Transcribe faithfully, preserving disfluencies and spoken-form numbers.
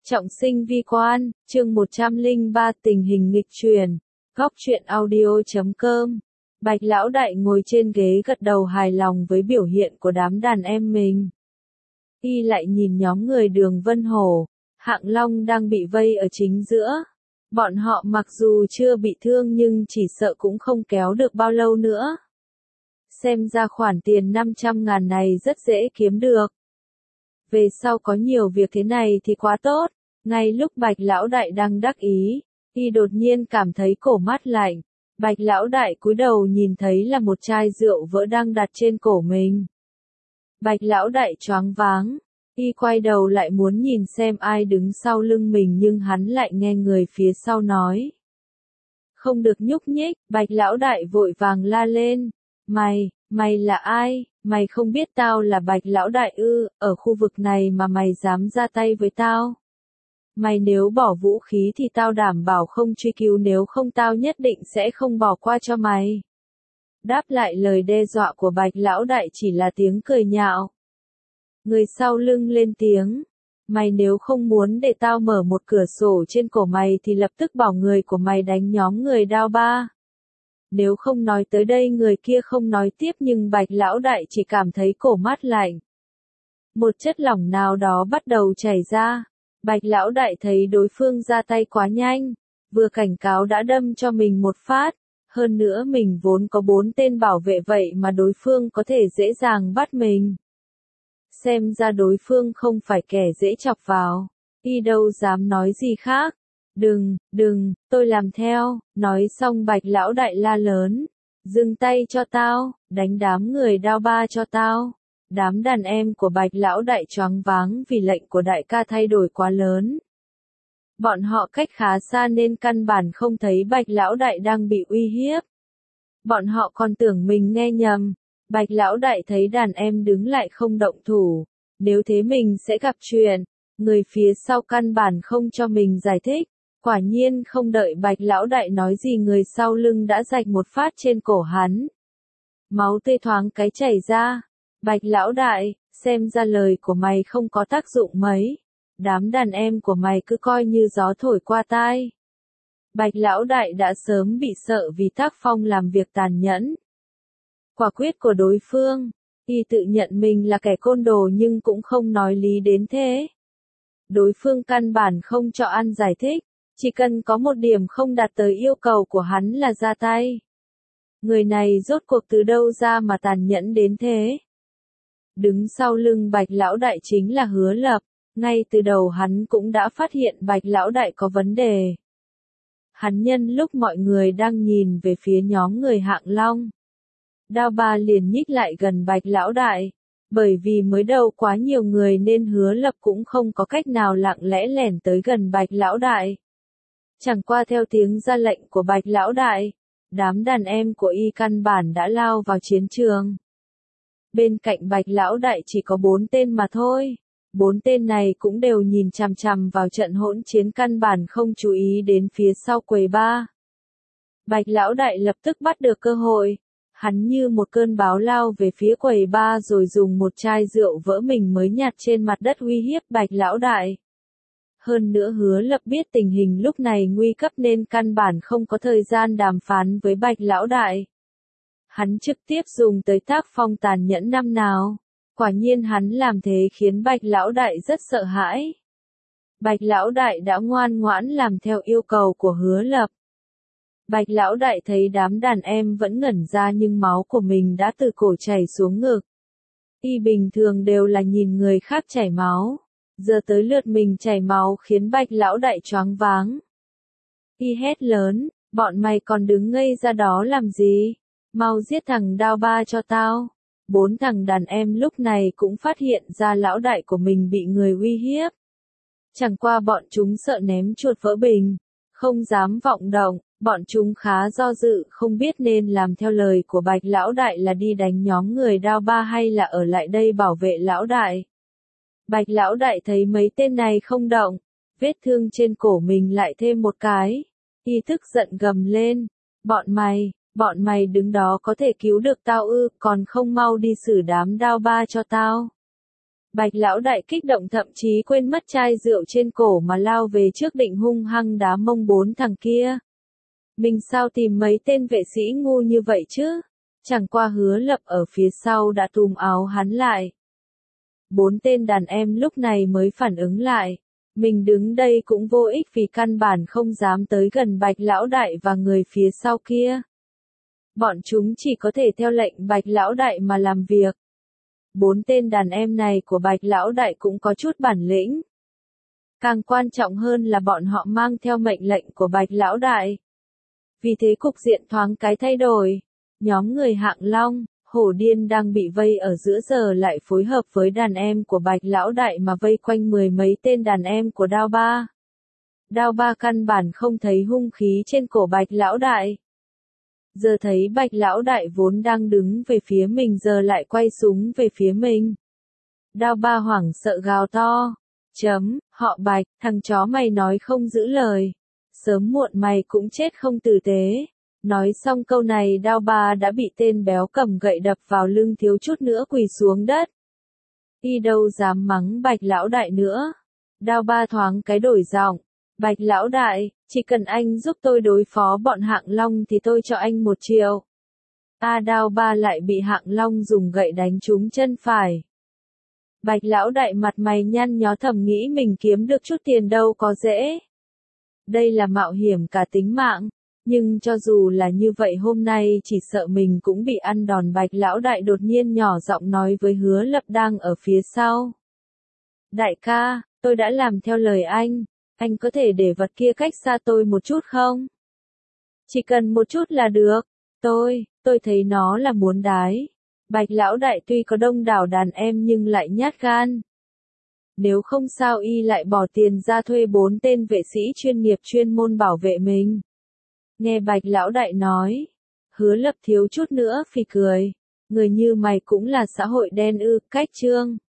Trọng sinh vi quan, chương một trăm lẻ ba tình hình nghịch truyền, góc truyện audio chấm com. Bạch lão đại ngồi trên ghế gật đầu hài lòng với biểu hiện của đám đàn em mình. Y lại nhìn nhóm người Đường Vân Hổ, Hạng Long đang bị vây ở chính giữa. Bọn họ mặc dù chưa bị thương nhưng chỉ sợ cũng không kéo được bao lâu nữa. Xem ra khoản tiền năm trăm ngàn này rất dễ kiếm được. Về sau có nhiều việc thế này thì quá tốt. Ngay lúc Bạch lão đại đang đắc ý, y đột nhiên cảm thấy cổ mát lạnh. Bạch lão đại cúi đầu nhìn thấy là một chai rượu vỡ đang đặt trên cổ mình. Bạch lão đại choáng váng, y quay đầu lại muốn nhìn xem ai đứng sau lưng mình nhưng hắn lại nghe người phía sau nói. Không được nhúc nhích, Bạch lão đại vội vàng la lên. Mày, mày là ai? Mày không biết tao là Bạch lão đại ư? Ở khu vực này mà mày dám ra tay với tao? Mày nếu bỏ vũ khí thì tao đảm bảo không truy cứu, nếu không tao nhất định sẽ không bỏ qua cho mày. Đáp lại lời đe dọa của Bạch lão đại chỉ là tiếng cười nhạo. Người sau lưng lên tiếng. Mày nếu không muốn để tao mở một cửa sổ trên cổ mày thì lập tức bảo người của mày đánh nhóm người Đao Ba. Nếu không nói tới đây người kia không nói tiếp nhưng Bạch lão đại chỉ cảm thấy cổ mát lạnh. Một chất lỏng nào đó bắt đầu chảy ra. Bạch lão đại thấy đối phương ra tay quá nhanh, vừa cảnh cáo đã đâm cho mình một phát, hơn nữa mình vốn có bốn tên bảo vệ vậy mà đối phương có thể dễ dàng bắt mình. Xem ra đối phương không phải kẻ dễ chọc vào, y đâu dám nói gì khác. Đừng, đừng, tôi làm theo, nói xong Bạch lão đại la lớn, dừng tay cho tao, đánh đám người Đao Ba cho tao. Đám đàn em của Bạch lão đại choáng váng vì lệnh của đại ca thay đổi quá lớn. Bọn họ cách khá xa nên căn bản không thấy Bạch lão đại đang bị uy hiếp. Bọn họ còn tưởng mình nghe nhầm. Bạch lão đại thấy đàn em đứng lại không động thủ, nếu thế mình sẽ gặp chuyện. Người phía sau căn bản không cho mình giải thích. Quả nhiên không đợi Bạch lão đại nói gì người sau lưng đã rạch một phát trên cổ hắn. Máu tươi thoáng cái chảy ra. Bạch lão đại, xem ra lời của mày không có tác dụng mấy. Đám đàn em của mày cứ coi như gió thổi qua tai. Bạch lão đại đã sớm bị sợ vì tác phong làm việc tàn nhẫn. Quả quyết của đối phương, y tự nhận mình là kẻ côn đồ nhưng cũng không nói lý đến thế. Đối phương căn bản không cho ăn giải thích, chỉ cần có một điểm không đạt tới yêu cầu của hắn là ra tay. Người này rốt cuộc từ đâu ra mà tàn nhẫn đến thế? Đứng sau lưng Bạch lão đại chính là Hứa Lập, ngay từ đầu hắn cũng đã phát hiện Bạch lão đại có vấn đề. Hắn nhân lúc mọi người đang nhìn về phía nhóm người Hạng Long, Đao Ba liền nhích lại gần Bạch lão đại, bởi vì mới đầu quá nhiều người nên Hứa Lập cũng không có cách nào lặng lẽ lẻn tới gần Bạch lão đại. Chẳng qua theo tiếng ra lệnh của Bạch lão đại, đám đàn em của y căn bản đã lao vào chiến trường. Bên cạnh Bạch lão đại chỉ có bốn tên mà thôi. Bốn tên này cũng đều nhìn chằm chằm vào trận hỗn chiến căn bản không chú ý đến phía sau quầy ba. Bạch lão đại lập tức bắt được cơ hội. Hắn như một cơn bão lao về phía quầy ba rồi dùng một chai rượu vỡ mình mới nhặt trên mặt đất uy hiếp Bạch lão đại. Hơn nữa Hứa Lập biết tình hình lúc này nguy cấp nên căn bản không có thời gian đàm phán với Bạch lão đại. Hắn trực tiếp dùng tới tác phong tàn nhẫn năm nào. Quả nhiên hắn làm thế khiến Bạch lão đại rất sợ hãi. Bạch lão đại đã ngoan ngoãn làm theo yêu cầu của Hứa Lập. Bạch lão đại thấy đám đàn em vẫn ngẩn ra nhưng máu của mình đã từ cổ chảy xuống ngực. Y bình thường đều là nhìn người khác chảy máu. Giờ tới lượt mình chảy máu khiến Bạch lão đại choáng váng. Y hét lớn, bọn mày còn đứng ngây ra đó làm gì? Mau giết thằng Đao Ba cho tao. Bốn thằng đàn em lúc này cũng phát hiện ra lão đại của mình bị người uy hiếp. Chẳng qua bọn chúng sợ ném chuột vỡ bình, không dám vọng động, bọn chúng khá do dự không biết nên làm theo lời của Bạch lão đại là đi đánh nhóm người Đao Ba hay là ở lại đây bảo vệ lão đại. Bạch lão đại thấy mấy tên này không động, vết thương trên cổ mình lại thêm một cái, y tức giận gầm lên, bọn mày, bọn mày đứng đó có thể cứu được tao ư, còn không mau đi xử đám Đao Ba cho tao. Bạch lão đại kích động thậm chí quên mất chai rượu trên cổ mà lao về trước định hung hăng đá mông bốn thằng kia. Mình sao tìm mấy tên vệ sĩ ngu như vậy chứ? Chẳng qua Hứa Lập ở phía sau đã túm áo hắn lại. Bốn tên đàn em lúc này mới phản ứng lại. Mình đứng đây cũng vô ích vì căn bản không dám tới gần Bạch lão đại và người phía sau kia. Bọn chúng chỉ có thể theo lệnh Bạch lão đại mà làm việc. Bốn tên đàn em này của Bạch lão đại cũng có chút bản lĩnh. Càng quan trọng hơn là bọn họ mang theo mệnh lệnh của Bạch lão đại. Vì thế cục diện thoáng cái thay đổi. Nhóm người Hạng Long, Hổ Điên đang bị vây ở giữa giờ lại phối hợp với đàn em của Bạch lão đại mà vây quanh mười mấy tên đàn em của Đao Ba. Đao Ba căn bản không thấy hung khí trên cổ Bạch lão đại. Giờ thấy Bạch lão đại vốn đang đứng về phía mình giờ lại quay súng về phía mình. Đao Ba hoảng sợ gào to. Chấm, họ Bạch, thằng chó mày nói không giữ lời. Sớm muộn mày cũng chết không tử tế. Nói xong câu này Đao Ba đã bị tên béo cầm gậy đập vào lưng thiếu chút nữa quỳ xuống đất. Y đâu dám mắng Bạch lão đại nữa. Đao Ba thoáng cái đổi giọng. Bạch lão đại, chỉ cần anh giúp tôi đối phó bọn Hạng Long thì tôi cho anh một triệu. A Đao Ba lại bị Hạng Long dùng gậy đánh trúng chân phải. Bạch lão đại mặt mày nhăn nhó thầm nghĩ mình kiếm được chút tiền đâu có dễ. Đây là mạo hiểm cả tính mạng, nhưng cho dù là như vậy hôm nay chỉ sợ mình cũng bị ăn đòn. Bạch lão đại đột nhiên nhỏ giọng nói với Hứa Lập đang ở phía sau. Đại ca, tôi đã làm theo lời anh, anh có thể để vật kia cách xa tôi một chút không? Chỉ cần một chút là được, tôi, tôi thấy nó là muốn đái. Bạch lão đại tuy có đông đảo đàn em nhưng lại nhát gan. Nếu không sao y lại bỏ tiền ra thuê bốn tên vệ sĩ chuyên nghiệp chuyên môn bảo vệ mình. Nghe Bạch lão đại nói, Hứa Lập thiếu chút nữa phì cười. Người như mày cũng là xã hội đen ư, cách trương.